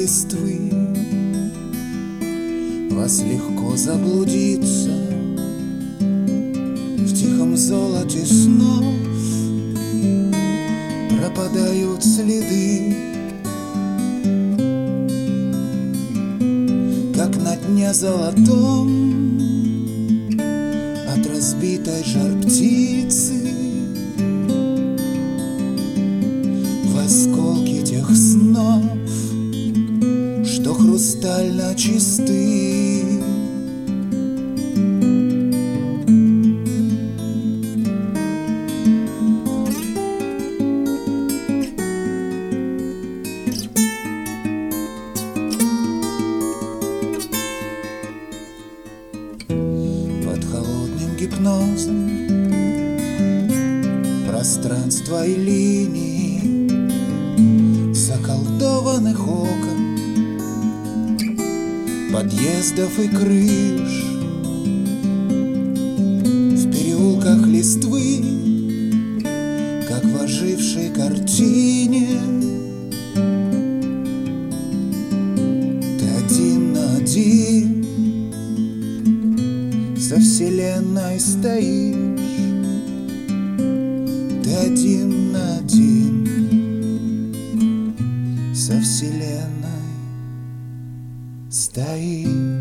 листвы. Вас легко заблудиться в тихом золоте снов. Пропадают следы, как на дне золотом от разбитой жар-птицы. В осколки тех снов, что хрустально чисты. Под холодным гипнозом пространства и линий заколдованных окон, подъездов и крыш, в переулках листвы, как в ожившей картине. Ты один на один со вселенной стоишь. Ты один на один со вселенной стоишь.